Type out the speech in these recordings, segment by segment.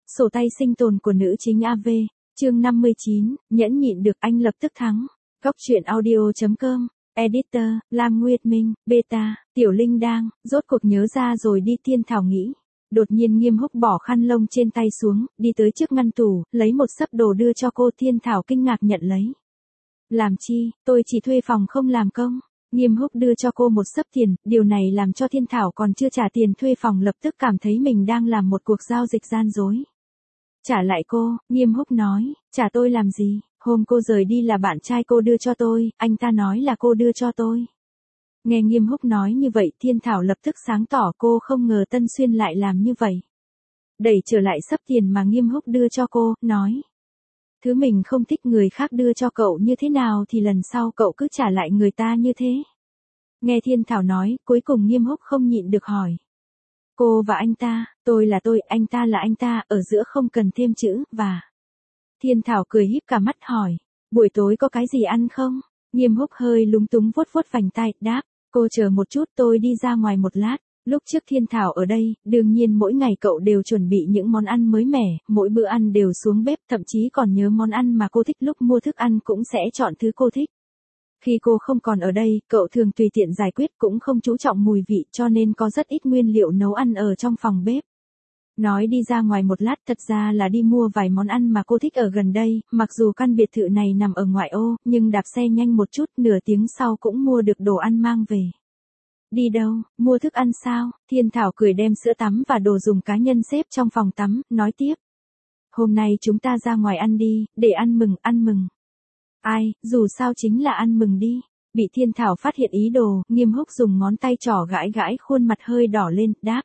Sổ tay sinh tồn của nữ chính AV, chương 59, nhẫn nhịn được anh lập tức thắng. Góc truyện audio.com, editor, Lam Nguyệt Minh, beta, Tiểu Linh đang, rốt cuộc nhớ ra rồi đi. Thiên Thảo nghĩ. Đột nhiên Nghiêm Húc bỏ khăn lông trên tay xuống, đi tới trước ngăn tủ, lấy một xấp đồ đưa cho cô. Thiên Thảo kinh ngạc nhận lấy. Làm chi, tôi chỉ thuê phòng không làm công. Nghiêm Húc đưa cho cô một xấp tiền, điều này làm cho Thiên Thảo còn chưa trả tiền thuê phòng lập tức cảm thấy mình đang làm một cuộc giao dịch gian dối. Trả lại cô, Nghiêm Húc nói, trả tôi làm gì, hôm cô rời đi là bạn trai cô đưa cho tôi, anh ta nói là cô đưa cho tôi. Nghe Nghiêm Húc nói như vậy, Thiên Thảo lập tức sáng tỏ, cô không ngờ Tân Xuyên lại làm như vậy. Đẩy trở lại xấp tiền mà Nghiêm Húc đưa cho cô, nói. Thứ mình không thích người khác đưa cho cậu như thế nào thì lần sau cậu cứ trả lại người ta như thế. Nghe Thiên Thảo nói, cuối cùng Nghiêm Húc không nhịn được hỏi. Cô và anh ta, tôi là tôi, anh ta là anh ta, ở giữa không cần thêm chữ, và. Thiên Thảo cười híp cả mắt hỏi, buổi tối có cái gì ăn không? Nghiêm Húc hơi lúng túng vuốt vuốt vành tai, đáp, cô chờ một chút tôi đi ra ngoài một lát. Lúc trước Thiên Thảo ở đây, đương nhiên mỗi ngày cậu đều chuẩn bị những món ăn mới mẻ, mỗi bữa ăn đều xuống bếp, thậm chí còn nhớ món ăn mà cô thích, lúc mua thức ăn cũng sẽ chọn thứ cô thích. Khi cô không còn ở đây, cậu thường tùy tiện giải quyết, cũng không chú trọng mùi vị, cho nên có rất ít nguyên liệu nấu ăn ở trong phòng bếp. Nói đi ra ngoài một lát thật ra là đi mua vài món ăn mà cô thích ở gần đây, mặc dù căn biệt thự này nằm ở ngoại ô, nhưng đạp xe nhanh một chút, nửa tiếng sau cũng mua được đồ ăn mang về. Đi đâu, mua thức ăn sao? Thiên Thảo cười đem sữa tắm và đồ dùng cá nhân xếp trong phòng tắm, nói tiếp. Hôm nay chúng ta ra ngoài ăn đi, để ăn mừng. Ai, dù sao chính là ăn mừng đi. Bị Thiên Thảo phát hiện ý đồ, Nghiêm Húc dùng ngón tay trỏ gãi gãi khuôn mặt hơi đỏ lên, đáp.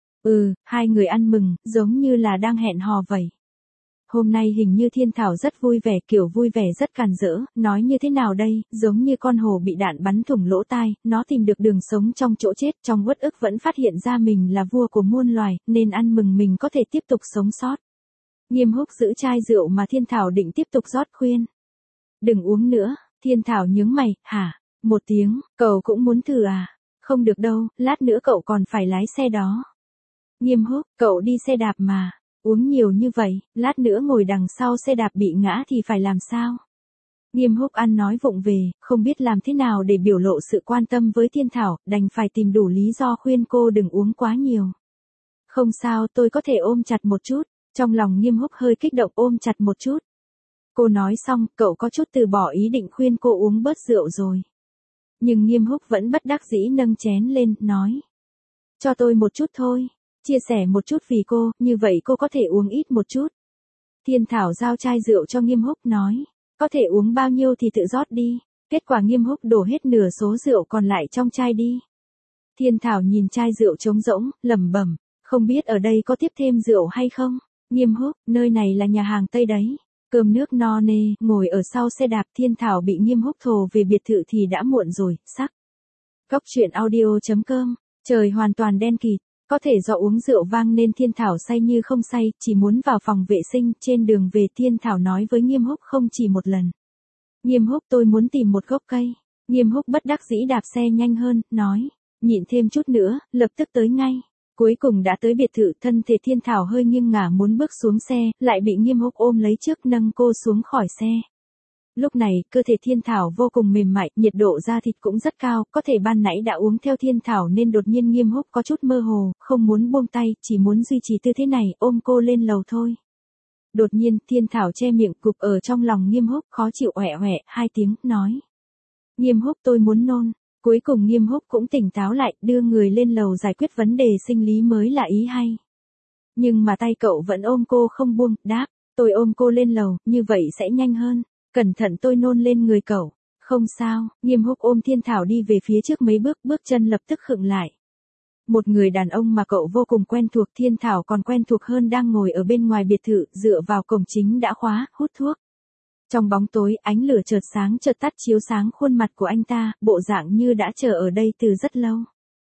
Hai người ăn mừng, giống như là đang hẹn hò vậy. Hôm nay hình như Thiên Thảo rất vui vẻ, kiểu vui vẻ rất càn rỡ, nói như thế nào đây, giống như con hổ bị đạn bắn thủng lỗ tai, nó tìm được đường sống trong chỗ chết, trong uất ức vẫn phát hiện ra mình là vua của muôn loài, nên ăn mừng mình có thể tiếp tục sống sót. Nghiêm Húc giữ chai rượu mà Thiên Thảo định tiếp tục rót khuyên. Đừng uống nữa, Thiên Thảo nhướng mày, hả? Một tiếng, cậu cũng muốn thử à? Không được đâu, lát nữa cậu còn phải lái xe đó. Nghiêm Húc, cậu đi xe đạp mà. Uống nhiều như vậy, lát nữa ngồi đằng sau xe đạp bị ngã thì phải làm sao? Nghiêm Húc ăn nói vụng về, không biết làm thế nào để biểu lộ sự quan tâm với Thiên Thảo, đành phải tìm đủ lý do khuyên cô đừng uống quá nhiều. Không sao, tôi có thể ôm chặt một chút. Trong lòng Nghiêm Húc hơi kích động, ôm chặt một chút. Cô nói xong, cậu có chút từ bỏ ý định khuyên cô uống bớt rượu rồi. Nhưng Nghiêm Húc vẫn bất đắc dĩ nâng chén lên, nói. Cho tôi một chút thôi. Chia sẻ một chút vì cô, như vậy cô có thể uống ít một chút. Thiên Thảo giao chai rượu cho Nghiêm Húc, nói. Có thể uống bao nhiêu thì tự rót đi. Kết quả Nghiêm Húc đổ hết nửa số rượu còn lại trong chai đi. Thiên Thảo nhìn chai rượu trống rỗng, lẩm bẩm, không biết ở đây có tiếp thêm rượu hay không. Nghiêm Húc, nơi này là nhà hàng Tây đấy. Cơm nước no nê, ngồi ở sau xe đạp. Thiên Thảo bị Nghiêm Húc thồ về biệt thự thì đã muộn rồi, sắc. Góc truyện audio.com, trời hoàn toàn đen kịt. Có thể do uống rượu vang nên Thiên Thảo say như không say, chỉ muốn vào phòng vệ sinh. Trên đường về Thiên Thảo nói với Nghiêm Húc không chỉ một lần. Nghiêm Húc, tôi muốn tìm một gốc cây. Nghiêm Húc bất đắc dĩ đạp xe nhanh hơn, nói. Nhịn thêm chút nữa, lập tức tới ngay. Cuối cùng đã tới biệt thự, thân thể Thiên Thảo hơi nghiêng ngả muốn bước xuống xe, lại bị Nghiêm Húc ôm lấy trước nâng cô xuống khỏi xe. Lúc này, cơ thể Thiên Thảo vô cùng mềm mại, nhiệt độ da thịt cũng rất cao, có thể ban nãy đã uống theo Thiên Thảo nên đột nhiên Nghiêm Húc có chút mơ hồ, không muốn buông tay, chỉ muốn duy trì tư thế này, ôm cô lên lầu thôi. Đột nhiên, Thiên Thảo che miệng, cụp ở trong lòng Nghiêm Húc, khó chịu oẹ oẹ, 2 tiếng, nói. Nghiêm Húc, tôi muốn nôn. Cuối cùng Nghiêm Húc cũng tỉnh táo lại, đưa người lên lầu giải quyết vấn đề sinh lý mới là ý hay. Nhưng mà tay cậu vẫn ôm cô không buông, đáp, tôi ôm cô lên lầu, như vậy sẽ nhanh hơn. Cẩn thận tôi nôn lên người cậu. Không sao, Nghiêm Húc ôm Thiên Thảo đi về phía trước mấy bước, bước chân lập tức khựng lại. Một người đàn ông mà cậu vô cùng quen thuộc, Thiên Thảo còn quen thuộc hơn, đang ngồi ở bên ngoài biệt thự, dựa vào cổng chính đã khóa, hút thuốc. Trong bóng tối, ánh lửa chợt sáng chợt tắt chiếu sáng khuôn mặt của anh ta, bộ dạng như đã chờ ở đây từ rất lâu.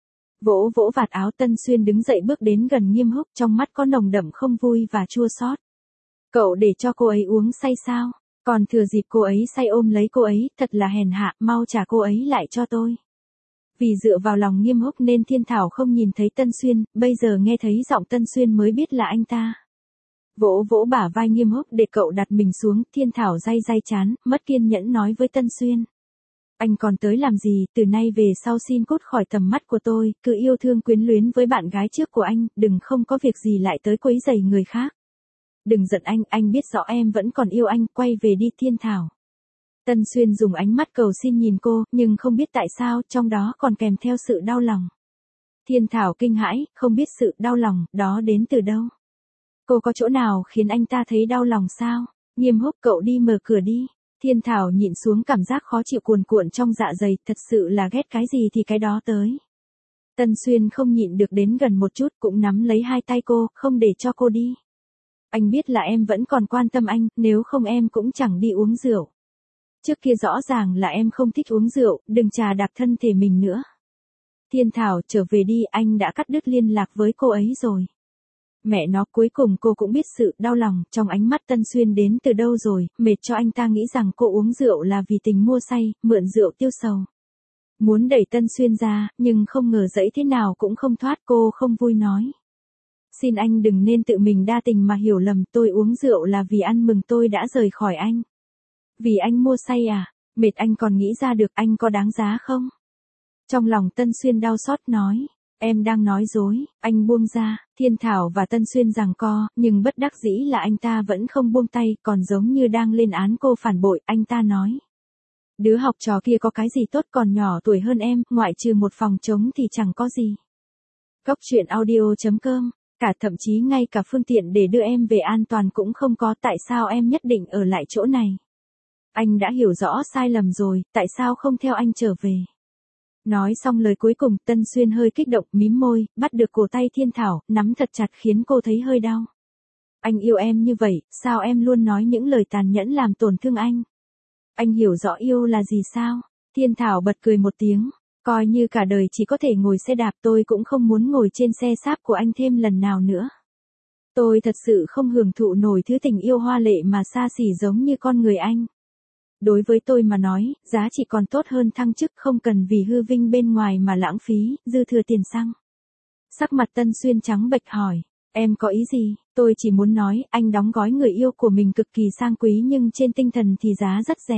Vỗ vỗ vạt áo, Tân Xuyên đứng dậy bước đến gần Nghiêm Húc, trong mắt có nồng đậm không vui và chua xót. Cậu để cho cô ấy uống say sao? Còn thừa dịp cô ấy say ôm lấy cô ấy, thật là hèn hạ, mau trả cô ấy lại cho tôi. Vì dựa vào lòng Nghiêm Húc nên Thiên Thảo không nhìn thấy Tân Xuyên, bây giờ nghe thấy giọng Tân Xuyên mới biết là anh ta. Vỗ vỗ bả vai Nghiêm Húc để cậu đặt mình xuống, Thiên Thảo day day chán, mất kiên nhẫn nói với Tân Xuyên. Anh còn tới làm gì, từ nay về sau xin cút khỏi tầm mắt của tôi, cứ yêu thương quyến luyến với bạn gái trước của anh, đừng không có việc gì lại tới quấy rầy người khác. Đừng giận anh biết rõ em vẫn còn yêu anh, quay về đi Thiên Thảo. Tân Xuyên dùng ánh mắt cầu xin nhìn cô, nhưng không biết tại sao, trong đó còn kèm theo sự đau lòng. Thiên Thảo kinh hãi, không biết sự đau lòng, đó đến từ đâu. Cô có chỗ nào khiến anh ta thấy đau lòng sao? Nghiêm Húc, cậu đi mở cửa đi. Thiên Thảo nhịn xuống cảm giác khó chịu cuồn cuộn trong dạ dày, thật sự là ghét cái gì thì cái đó tới. Tân Xuyên không nhịn được đến gần một chút, cũng nắm lấy hai tay cô, không để cho cô đi. Anh biết là em vẫn còn quan tâm anh, nếu không em cũng chẳng đi uống rượu. Trước kia rõ ràng là em không thích uống rượu, đừng chà đạp thân thể mình nữa. Thiên Thảo, trở về đi, anh đã cắt đứt liên lạc với cô ấy rồi. Mẹ nó, cuối cùng cô cũng biết sự đau lòng trong ánh mắt Tân Xuyên đến từ đâu rồi, mệt cho anh ta nghĩ rằng cô uống rượu là vì tình mua say, mượn rượu tiêu sầu. Muốn đẩy Tân Xuyên ra, nhưng không ngờ dẫy thế nào cũng không thoát, cô không vui nói. Xin anh đừng nên tự mình đa tình mà hiểu lầm, tôi uống rượu là vì ăn mừng tôi đã rời khỏi anh. Vì anh mua say à, mệt anh còn nghĩ ra được, anh có đáng giá không? Trong lòng Tân Xuyên đau xót nói. Em đang nói dối, anh buông ra. Thiên Thảo và Tân Xuyên giằng co, nhưng bất đắc dĩ là anh ta vẫn không buông tay, còn giống như đang lên án cô phản bội, anh ta nói. Đứa học trò kia có cái gì tốt, còn nhỏ tuổi hơn em, ngoại trừ một phòng trống thì chẳng có gì. Góc truyện audio.com, cả thậm chí ngay cả phương tiện để đưa em về an toàn cũng không có, tại sao em nhất định ở lại chỗ này? Anh đã hiểu rõ sai lầm rồi, tại sao không theo anh trở về? Nói xong lời cuối cùng, Tân Xuyên hơi kích động, mím môi, bắt được cổ tay Thiên Thảo, nắm thật chặt khiến cô thấy hơi đau. Anh yêu em như vậy, sao em luôn nói những lời tàn nhẫn làm tổn thương anh? Anh hiểu rõ yêu là gì sao? Thiên Thảo bật cười một tiếng, coi như cả đời chỉ có thể ngồi xe đạp, tôi cũng không muốn ngồi trên xe sáp của anh thêm lần nào nữa. Tôi thật sự không hưởng thụ nổi thứ tình yêu hoa lệ mà xa xỉ giống như con người anh. Đối với tôi mà nói, giá trị còn tốt hơn thăng chức, không cần vì hư vinh bên ngoài mà lãng phí, dư thừa tiền xăng. Sắc mặt Tân Xuyên trắng bệch hỏi, em có ý gì? Tôi chỉ muốn nói, anh đóng gói người yêu của mình cực kỳ sang quý nhưng trên tinh thần thì giá rất rẻ.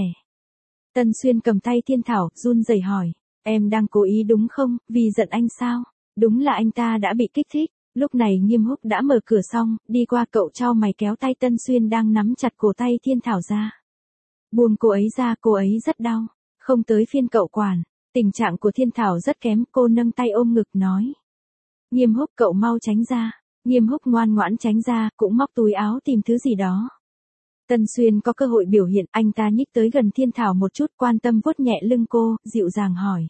Tân Xuyên cầm tay Thiên Thảo, run rẩy hỏi, em đang cố ý đúng không, vì giận anh sao? Đúng là anh ta đã bị kích thích. Lúc này Nghiêm Húc đã mở cửa xong, đi qua cậu chau mày kéo tay Tân Xuyên đang nắm chặt cổ tay Thiên Thảo ra. Buông cô ấy ra, cô ấy rất đau. Không tới phiên cậu quản. Tình trạng của Thiên Thảo rất kém, cô nâng tay ôm ngực nói. Nghiêm Húc, cậu mau tránh ra. Nghiêm Húc ngoan ngoãn tránh ra, cũng móc túi áo tìm thứ gì đó. Tân Xuyên có cơ hội biểu hiện, anh ta nhích tới gần Thiên Thảo một chút, quan tâm vuốt nhẹ lưng cô, dịu dàng hỏi.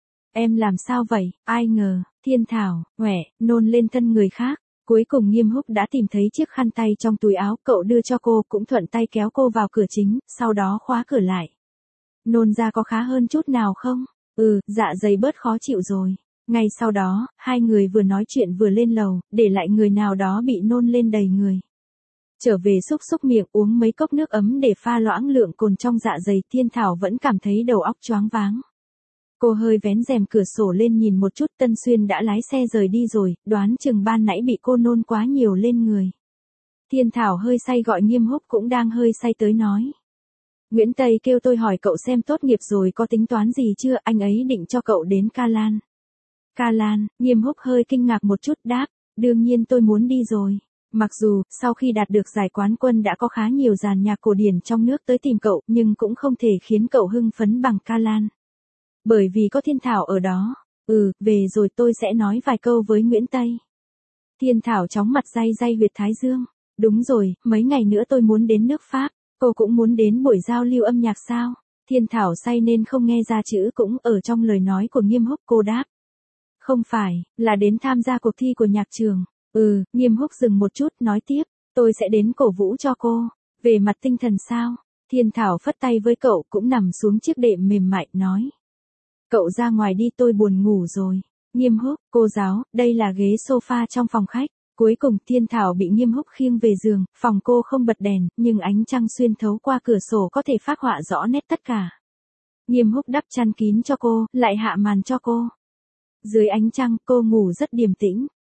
Em làm sao vậy? Ai ngờ, Thiên Thảo, ngoẻ, nôn lên thân người khác. Cuối cùng Nghiêm Húc đã tìm thấy chiếc khăn tay trong túi áo, cậu đưa cho cô, cũng thuận tay kéo cô vào cửa chính, sau đó khóa cửa lại. Nôn ra có khá hơn chút nào không? Dạ dày bớt khó chịu rồi. Ngay sau đó, hai người vừa nói chuyện vừa lên lầu, để lại người nào đó bị nôn lên đầy người. Trở về xúc xúc miệng, uống mấy cốc nước ấm để pha loãng lượng cồn trong dạ dày, Thiên Thảo vẫn cảm thấy đầu óc choáng váng. Cô hơi vén rèm cửa sổ lên nhìn một chút, Tân Xuyên đã lái xe rời đi rồi, đoán chừng ban nãy bị cô nôn quá nhiều lên người. Thiên Thảo hơi say gọi Nghiêm Húc cũng đang hơi say tới nói. Nguyễn Tây kêu tôi hỏi cậu xem tốt nghiệp rồi có tính toán gì chưa, anh ấy định cho cậu đến Ca Lan. Ca Lan, Nghiêm Húc hơi kinh ngạc một chút đáp, đương nhiên tôi muốn đi rồi. Mặc dù, sau khi đạt được giải quán quân đã có khá nhiều dàn nhạc cổ điển trong nước tới tìm cậu, nhưng cũng không thể khiến cậu hưng phấn bằng Ca Lan. Bởi vì có Thiên Thảo ở đó. Về rồi tôi sẽ nói vài câu với Nguyễn Tây. Thiên Thảo chóng mặt day day huyệt thái dương. Đúng rồi, mấy ngày nữa tôi muốn đến nước Pháp. Cô cũng muốn đến buổi giao lưu âm nhạc sao? Thiên Thảo say nên không nghe ra chữ cũng ở trong lời nói của Nghiêm Húc, cô đáp. Không phải, là đến tham gia cuộc thi của nhạc trường. Nghiêm Húc dừng một chút, nói tiếp. Tôi sẽ đến cổ vũ cho cô. Về mặt tinh thần sao? Thiên Thảo phất tay với cậu, cũng nằm xuống chiếc đệm mềm mại, nói. Cậu ra ngoài đi, tôi buồn ngủ rồi. Nghiêm Húc, cô giáo, đây là ghế sofa trong phòng khách. Cuối cùng Thiên Thảo bị Nghiêm Húc khiêng về giường, phòng cô không bật đèn, nhưng ánh trăng xuyên thấu qua cửa sổ có thể phác họa rõ nét tất cả. Nghiêm Húc đắp chăn kín cho cô, lại hạ màn cho cô. Dưới ánh trăng, cô ngủ rất điềm tĩnh.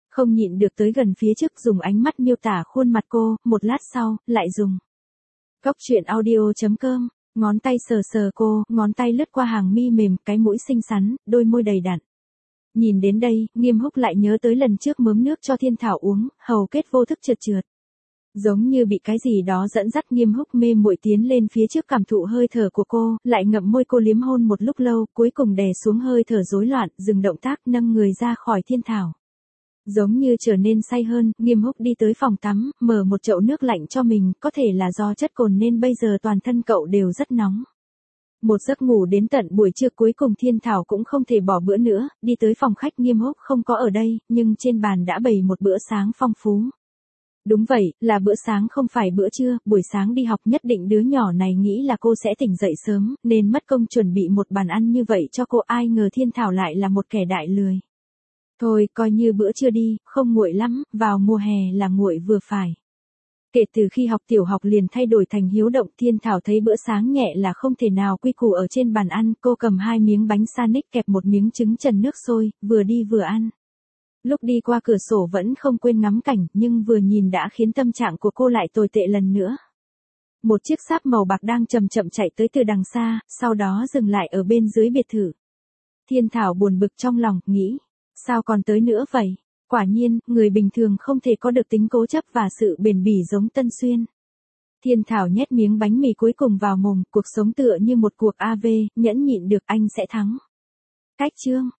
Không nhịn được tới gần phía trước dùng ánh mắt miêu tả khuôn mặt cô, một lát sau, lại dùng. Góc truyện audio.com, ngón tay sờ sờ cô, ngón tay lướt qua hàng mi mềm, cái mũi xinh xắn, đôi môi đầy đặn. Nhìn đến đây, Nghiêm Húc lại nhớ tới lần trước mớm nước cho Thiên Thảo uống, hầu kết vô thức trượt trượt. Giống như bị cái gì đó dẫn dắt, Nghiêm Húc mê muội tiến lên phía trước cảm thụ hơi thở của cô, lại ngậm môi cô liếm hôn một lúc lâu, cuối cùng đè xuống hơi thở rối loạn, dừng động tác, nâng người ra khỏi Thiên Thảo. Giống như trở nên say hơn, Nghiêm Húc đi tới phòng tắm, mở một chậu nước lạnh cho mình, có thể là do chất cồn nên bây giờ toàn thân cậu đều rất nóng. Một giấc ngủ đến tận buổi trưa, cuối cùng Thiên Thảo cũng không thể bỏ bữa nữa, đi tới phòng khách. Nghiêm Húc không có ở đây, nhưng trên bàn đã bày một bữa sáng phong phú. Đúng vậy, là bữa sáng không phải bữa trưa, buổi sáng đi học nhất định đứa nhỏ này nghĩ là cô sẽ tỉnh dậy sớm, nên mất công chuẩn bị một bàn ăn như vậy cho cô, ai ngờ Thiên Thảo lại là một kẻ đại lười. Thôi, coi như bữa trưa đi, không nguội lắm, vào mùa hè là nguội vừa phải. Kể từ khi học tiểu học liền thay đổi thành hiếu động, Thiên Thảo thấy bữa sáng nhẹ là không thể nào quy củ ở trên bàn ăn, cô cầm 2 miếng bánh sandwich kẹp một miếng trứng trần nước sôi, vừa đi vừa ăn. Lúc đi qua cửa sổ vẫn không quên ngắm cảnh, nhưng vừa nhìn đã khiến tâm trạng của cô lại tồi tệ lần nữa. Một chiếc Saab màu bạc đang chậm chậm chạy tới từ đằng xa, sau đó dừng lại ở bên dưới biệt thự. Thiên Thảo buồn bực trong lòng, nghĩ, sao còn tới nữa vậy? Quả nhiên, người bình thường không thể có được tính cố chấp và sự bền bỉ giống Tân Xuyên. Thiên Thảo nhét miếng bánh mì cuối cùng vào mồm, cuộc sống tựa như một cuộc AV, nhẫn nhịn được anh sẽ thắng. Cách chương